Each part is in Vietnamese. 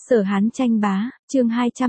Sở Hán tranh bá, chương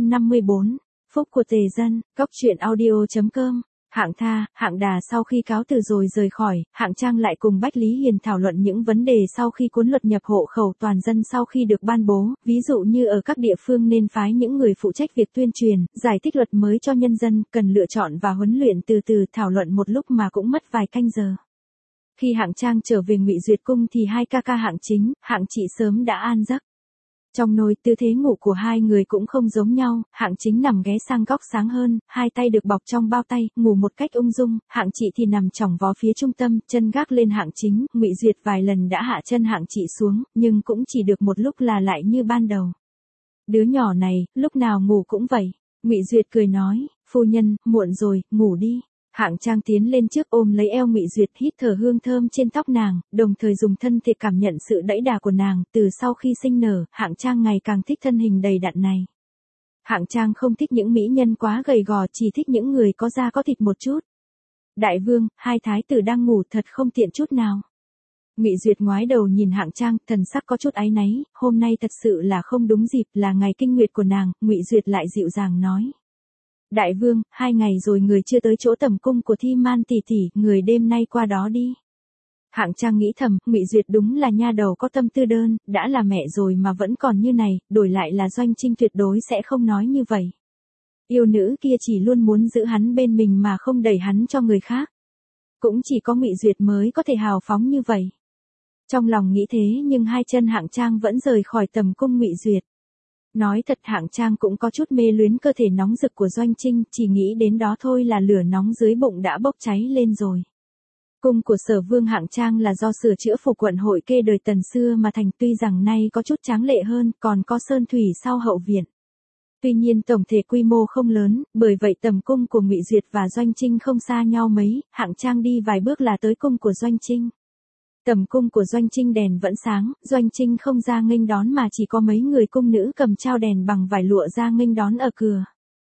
254, phúc của tề dân, Cóc truyện audio.com. Hạng Tha, Hạng Đà sau khi cáo từ rồi rời khỏi, Hạng Trang lại cùng Bách Lý Hiền thảo luận những vấn đề sau khi cuốn luật nhập hộ khẩu toàn dân sau khi được ban bố, ví dụ như ở các địa phương nên phái những người phụ trách việc tuyên truyền, giải thích luật mới cho nhân dân, cần lựa chọn và huấn luyện từ từ, thảo luận một lúc mà cũng mất vài canh giờ. Khi Hạng Trang trở về Ngụy Duyệt cung thì hai ca ca Hạng Chính, Hạng Trị sớm đã an giấc. Trong nồi, tư thế ngủ của hai người cũng không giống nhau, Hạng Chính nằm ghé sang góc sáng hơn, hai tay được bọc trong bao tay, ngủ một cách ung dung, Hạng Trị thì nằm chỏng vó phía trung tâm, chân gác lên Hạng Chính, Ngụy Duyệt vài lần đã hạ chân Hạng Trị xuống, nhưng cũng chỉ được một lúc là lại như ban đầu. Đứa nhỏ này, lúc nào ngủ cũng vậy. Ngụy Duyệt cười nói, phu nhân, muộn rồi, ngủ đi. Hạng Trang tiến lên trước ôm lấy eo Ngụy Duyệt, hít thở hương thơm trên tóc nàng, đồng thời dùng thân thể cảm nhận sự đẫy đà của nàng. Từ sau khi sinh nở, Hạng Trang ngày càng thích thân hình đầy đặn này. Hạng Trang không thích những mỹ nhân quá gầy gò, chỉ thích những người có da có thịt một chút. Đại vương, hai thái tử đang ngủ thật không tiện chút nào. Ngụy Duyệt ngoái đầu nhìn Hạng Trang, thần sắc có chút áy náy, hôm nay thật sự là không đúng dịp, là ngày kinh nguyệt của nàng. Ngụy Duyệt lại dịu dàng nói. Đại vương, 2 ngày rồi người chưa tới chỗ tầm cung của Thi Man tỷ tỷ, người đêm nay qua đó đi. Hạng Trang nghĩ thầm, Ngụy Duyệt đúng là nha đầu có tâm tư đơn, đã là mẹ rồi mà vẫn còn như này, đổi lại là Doanh Trinh tuyệt đối sẽ không nói như vậy. Yêu nữ kia chỉ luôn muốn giữ hắn bên mình mà không đẩy hắn cho người khác. Cũng chỉ có Ngụy Duyệt mới có thể hào phóng như vậy. Trong lòng nghĩ thế nhưng hai chân Hạng Trang vẫn rời khỏi tầm cung Ngụy Duyệt. Nói thật, Hạng Trang cũng có chút mê luyến cơ thể nóng rực của Doanh Trinh, chỉ nghĩ đến đó thôi là lửa nóng dưới bụng đã bốc cháy lên rồi. Cung của Sở Vương Hạng Trang là do sửa chữa phục quận hội kê đời Tần xưa mà thành, tuy rằng nay có chút tráng lệ hơn, còn có sơn thủy sau hậu viện. Tuy nhiên tổng thể quy mô không lớn, bởi vậy tầm cung của Ngụy Duyệt và Doanh Trinh không xa nhau mấy, Hạng Trang đi vài bước là tới cung của Doanh Trinh. Tầm cung của Doanh Trinh đèn vẫn sáng, Doanh Trinh không ra nghênh đón mà chỉ có mấy người cung nữ cầm trao đèn bằng vải lụa ra nghênh đón ở cửa.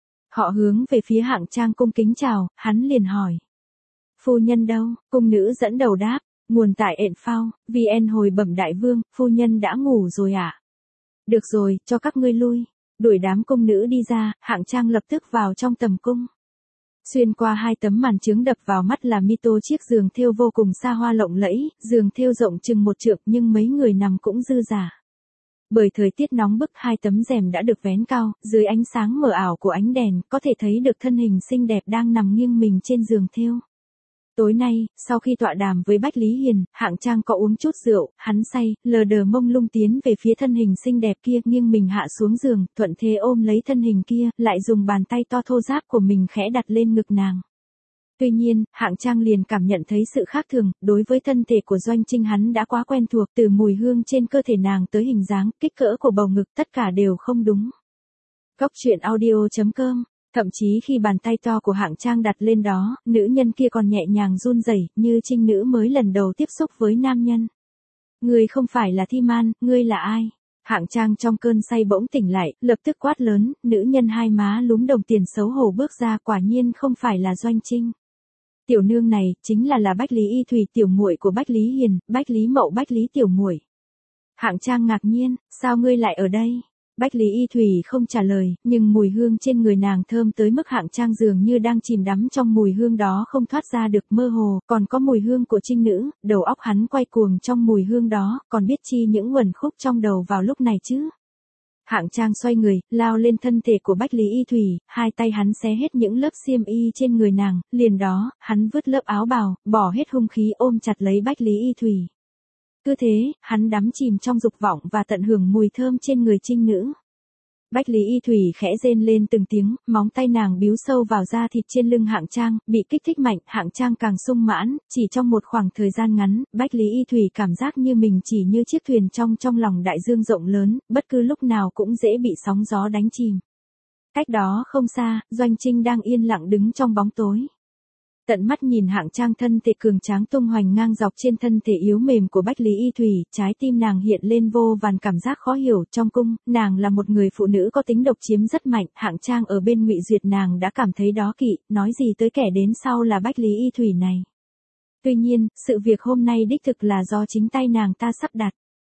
Họ hướng về phía Hạng Trang cung kính chào, hắn liền hỏi. Phu nhân đâu? Cung nữ dẫn đầu đáp, nguồn tại ện phao, VN hồi bẩm đại vương, phu nhân đã ngủ rồi ạ. Được rồi, cho các ngươi lui. Đuổi đám cung nữ đi ra, Hạng Trang lập tức vào trong tầm cung. Xuyên qua hai tấm màn chướng đập vào mắt là mito chiếc giường thêu vô cùng xa hoa lộng lẫy, giường thêu rộng chừng 1 trượng nhưng mấy người nằm cũng dư dả. Bởi thời tiết nóng bức, hai tấm rèm đã được vén cao, dưới ánh sáng mờ ảo của ánh đèn, có thể thấy được thân hình xinh đẹp đang nằm nghiêng mình trên giường thêu. Tối nay, sau khi tọa đàm với Bách Lý Hiền, Hạng Trang có uống chút rượu, hắn say, lờ đờ mông lung tiến về phía thân hình xinh đẹp kia, nghiêng mình hạ xuống giường, thuận thế ôm lấy thân hình kia, lại dùng bàn tay to thô ráp của mình khẽ đặt lên ngực nàng. Tuy nhiên, Hạng Trang liền cảm nhận thấy sự khác thường, đối với thân thể của Doanh Trinh hắn đã quá quen thuộc, từ mùi hương trên cơ thể nàng tới hình dáng, kích cỡ của bầu ngực, tất cả đều không đúng. Cóc truyện audio.com. Thậm chí khi bàn tay to của Hạng Trang đặt lên đó, nữ nhân kia còn nhẹ nhàng run rẩy, như trinh nữ mới lần đầu tiếp xúc với nam nhân. Ngươi không phải là Thi Man, ngươi là ai? Hạng Trang trong cơn say bỗng tỉnh lại, lập tức quát lớn, nữ nhân hai má lúm đồng tiền xấu hổ bước ra, quả nhiên không phải là Doanh Trinh. Tiểu nương này, chính là Bách Lý Y Thùy, tiểu muội của Bách Lý Hiền, Bách Lý Mậu, Bách Lý tiểu muội. Hạng Trang ngạc nhiên, sao ngươi lại ở đây? Bách Lý Y Thùy không trả lời, nhưng mùi hương trên người nàng thơm tới mức Hạng Trang dường như đang chìm đắm trong mùi hương đó không thoát ra được, mơ hồ, còn có mùi hương của trinh nữ, đầu óc hắn quay cuồng trong mùi hương đó, còn biết chi những uẩn khúc trong đầu vào lúc này chứ. Hạng Trang xoay người, lao lên thân thể của Bách Lý Y Thùy, hai tay hắn xé hết những lớp xiêm y trên người nàng, liền đó, hắn vứt lớp áo bào, bỏ hết hung khí ôm chặt lấy Bách Lý Y Thùy. Cứ thế, hắn đắm chìm trong dục vọng và tận hưởng mùi thơm trên người trinh nữ. Bách Lý Y Thùy khẽ rên lên từng tiếng, móng tay nàng biếu sâu vào da thịt trên lưng Hạng Trang, bị kích thích mạnh, Hạng Trang càng sung mãn, chỉ trong một khoảng thời gian ngắn, Bách Lý Y Thùy cảm giác như mình chỉ như chiếc thuyền trong lòng đại dương rộng lớn, bất cứ lúc nào cũng dễ bị sóng gió đánh chìm. Cách đó không xa, Doanh Trinh đang yên lặng đứng trong bóng tối. Tận mắt nhìn Hạng Trang thân thể cường tráng tung hoành ngang dọc trên thân thể yếu mềm của Bách Lý Y Thùy, trái tim nàng hiện lên vô vàn cảm giác khó hiểu. Trong cung, nàng là một người phụ nữ có tính độc chiếm rất mạnh, Hạng Trang ở bên Ngụy Duyệt nàng đã cảm thấy đố kỵ, nói gì tới kẻ đến sau là Bách Lý Y Thùy này. Tuy nhiên, sự việc hôm nay đích thực là do chính tay nàng ta sắp đặt.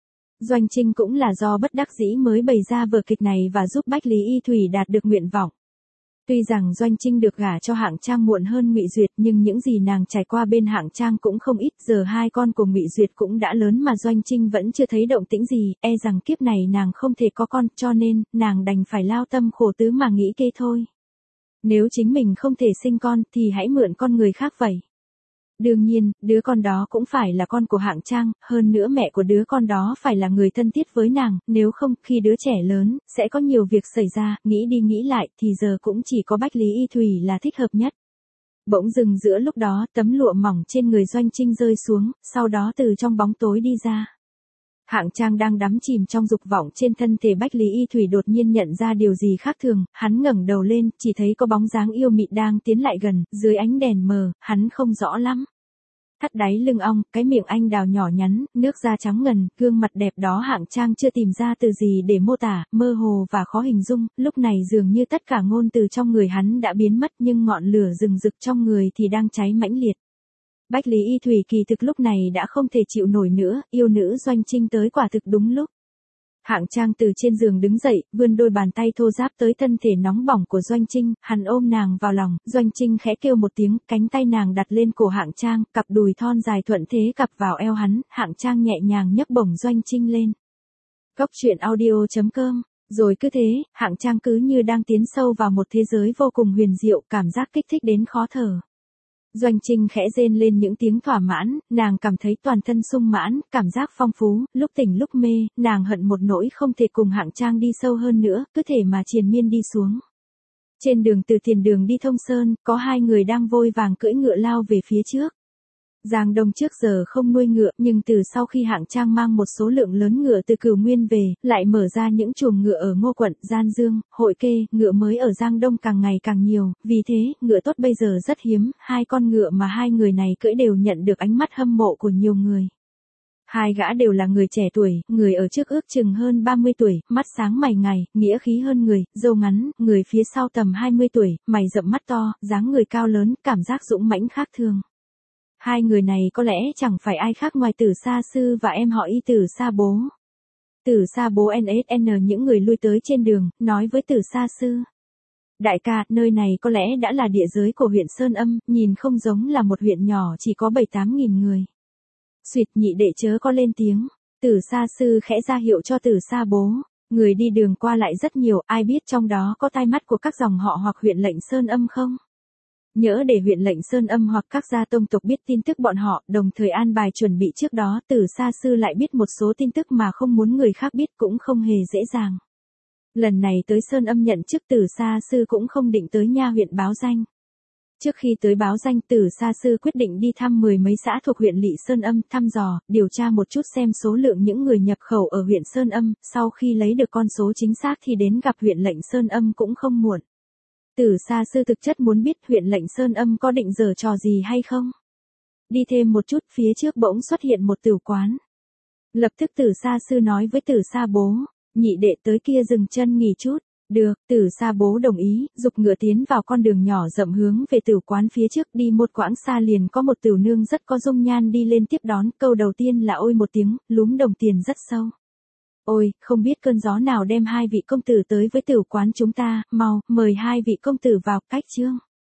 Doanh Trinh cũng là do bất đắc dĩ mới bày ra vở kịch này và giúp Bách Lý Y Thủy đạt được nguyện vọng. Tuy rằng Doanh Trinh được gả cho Hạng Trang muộn hơn Ngụy Duyệt, nhưng những gì nàng trải qua bên Hạng Trang cũng không ít, giờ hai con của Ngụy Duyệt cũng đã lớn mà Doanh Trinh vẫn chưa thấy động tĩnh gì, e rằng kiếp này nàng không thể có con, cho nên, nàng đành phải lao tâm khổ tứ mà nghĩ kế thôi. Nếu chính mình không thể sinh con, thì hãy mượn con người khác vậy. Đương nhiên, đứa con đó cũng phải là con của Hạng Trang, hơn nữa mẹ của đứa con đó phải là người thân thiết với nàng, nếu không, khi đứa trẻ lớn, sẽ có nhiều việc xảy ra, nghĩ đi nghĩ lại, thì giờ cũng chỉ có Bách Lý Y Thủy là thích hợp nhất. Bỗng dừng giữa lúc đó, tấm lụa mỏng trên người Doanh Trinh rơi xuống, sau đó từ trong bóng tối đi ra. Hạng Trang đang đắm chìm trong dục vọng trên thân thể Bách Lý Y Thủy đột nhiên nhận ra điều gì khác thường, hắn ngẩng đầu lên, chỉ thấy có bóng dáng yêu mị đang tiến lại gần, dưới ánh đèn mờ, hắn không rõ lắm. Thắt đáy lưng ong, cái miệng anh đào nhỏ nhắn, nước da trắng ngần, gương mặt đẹp đó Hạng Trang chưa tìm ra từ gì để mô tả, mơ hồ và khó hình dung, lúc này dường như tất cả ngôn từ trong người hắn đã biến mất nhưng ngọn lửa rừng rực trong người thì đang cháy mãnh liệt. Bách Lý Y Thủy kỳ thực lúc này đã không thể chịu nổi nữa, yêu nữ Doanh Trinh tới quả thực đúng lúc. Hạng Trang từ trên giường đứng dậy, vươn đôi bàn tay thô ráp tới thân thể nóng bỏng của Doanh Trinh, hắn ôm nàng vào lòng, Doanh Trinh khẽ kêu một tiếng, cánh tay nàng đặt lên cổ Hạng Trang, cặp đùi thon dài thuận thế cặp vào eo hắn, Hạng Trang nhẹ nhàng nhấc bổng Doanh Trinh lên. Góc truyện audio.com. Rồi cứ thế, Hạng Trang cứ như đang tiến sâu vào một thế giới vô cùng huyền diệu, cảm giác kích thích đến khó thở. Doanh Trinh khẽ rên lên những tiếng thỏa mãn, nàng cảm thấy toàn thân sung mãn, cảm giác phong phú, lúc tỉnh lúc mê, nàng hận một nỗi không thể cùng Hạng Trang đi sâu hơn nữa, cứ thể mà triền miên đi xuống. Trên đường từ tiền đường đi Thông Sơn, có hai người đang vội vàng cưỡi ngựa lao về phía trước. Giang Đông trước giờ không nuôi ngựa, nhưng từ sau khi Hạng Trang mang một số lượng lớn ngựa từ Cửu Nguyên về, lại mở ra những chuồng ngựa ở Ngô Quận, Gian Dương, Hội Kê, ngựa mới ở Giang Đông càng ngày càng nhiều, vì thế, ngựa tốt bây giờ rất hiếm, hai con ngựa mà hai người này cưỡi đều nhận được ánh mắt hâm mộ của nhiều người. Hai gã đều là người trẻ tuổi, người ở trước ước chừng hơn 30 tuổi, mắt sáng mày ngài, nghĩa khí hơn người, râu ngắn, người phía sau tầm 20 tuổi, mày rậm mắt to, dáng người cao lớn, cảm giác dũng mãnh khác thường. Hai người này có lẽ chẳng phải ai khác ngoài Tử Sa Sư và em họ Y Tử Sa Bố. Tử Sa Bố NSN những người lui tới trên đường, nói với Tử Sa Sư. Đại ca, nơi này có lẽ đã là địa giới của huyện Sơn Âm, nhìn không giống là một huyện nhỏ chỉ có 7-8 nghìn người. Xuyệt nhị đệ chớ có lên tiếng. Tử Sa Sư khẽ ra hiệu cho Tử Sa Bố. Người đi đường qua lại rất nhiều, ai biết trong đó có tai mắt của các dòng họ hoặc huyện lệnh Sơn Âm không? Nhỡ để huyện lệnh Sơn Âm hoặc các gia tông tộc biết tin tức bọn họ, đồng thời an bài chuẩn bị trước đó, Tử Sa Sư lại biết một số tin tức mà không muốn người khác biết cũng không hề dễ dàng. Lần này tới Sơn Âm nhận chức Tử Sa Sư cũng không định tới nha huyện báo danh. Trước khi tới báo danh, Tử Sa Sư quyết định đi thăm 10 mấy xã thuộc huyện lỵ Sơn Âm, thăm dò, điều tra một chút xem số lượng những người nhập khẩu ở huyện Sơn Âm, sau khi lấy được con số chính xác thì đến gặp huyện lệnh Sơn Âm cũng không muộn. Tử Sa Sư thực chất muốn biết huyện lệnh Sơn Âm có định giở trò gì hay không. Đi thêm một chút, phía trước bỗng xuất hiện một tử quán. Lập tức Tử Sa Sư nói với Tử Sa Bố, nhị đệ tới kia dừng chân nghỉ chút. Được, Tử Sa Bố đồng ý, giục ngựa tiến vào con đường nhỏ rộng hướng về tử quán phía trước, đi một quãng xa liền có một tiểu nương rất có dung nhan đi lên tiếp đón, câu đầu tiên là ôi một tiếng, lúm đồng tiền rất sâu. Ôi, không biết cơn gió nào đem hai vị công tử tới với tử quán chúng ta, mau, mời hai vị công tử vào, cách chương.